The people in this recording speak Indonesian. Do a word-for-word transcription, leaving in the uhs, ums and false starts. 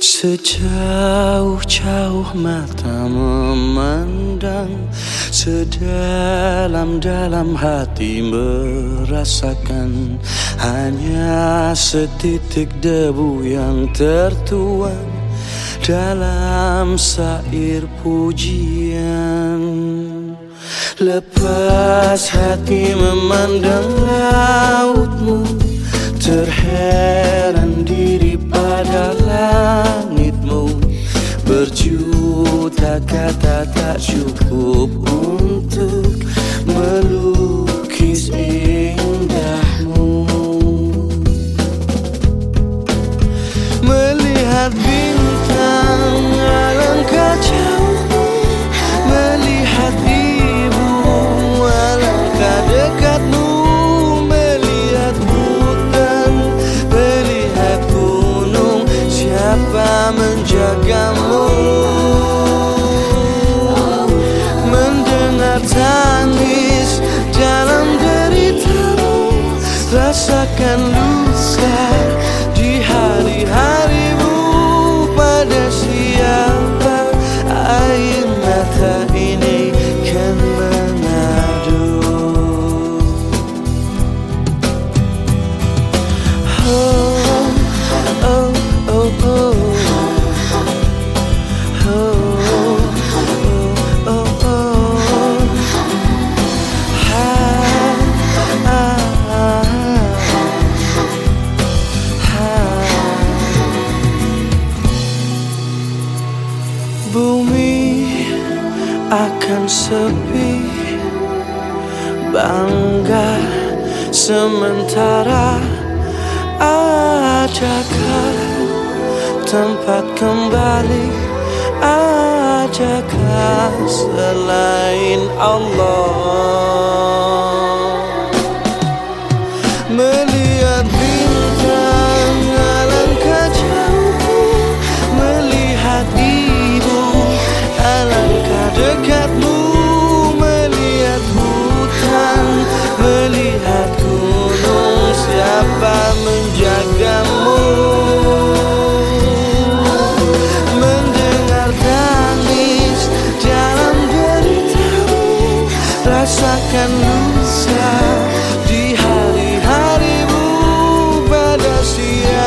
Sejauh-jauh mata memandang, sedalam-dalam hati merasakan. Hanya setitik debu yang tertuang dalam sair pujian. Lepas hati memandang lautmu, terheran diri pada langitmu. Berjuta kata tak cukup untuk melukis indahmu. Melihat bintang alangkah jauhmu, melihat ibu alangkah dekatmu. Melihat hutan, melihat gunung, siapa menjagamu? Mendengar tangis dalam deritamu, rasakan luka di hari-harimu. Pada siapa air mata ini kan mengadu? Oh, oh, oh, oh. Bumi akan sepi, bangga sementara. Adakah tempat kembali? Adakah selain Allah? Melihat bintang alangkah jauhmu, melihat ibu alangkah dekatmu. Melihat hutan, melihat gunung, siapa menjagamu? Mendengar tangis dalam deritamu, rasakan luka di hari-harimu. Pada siapa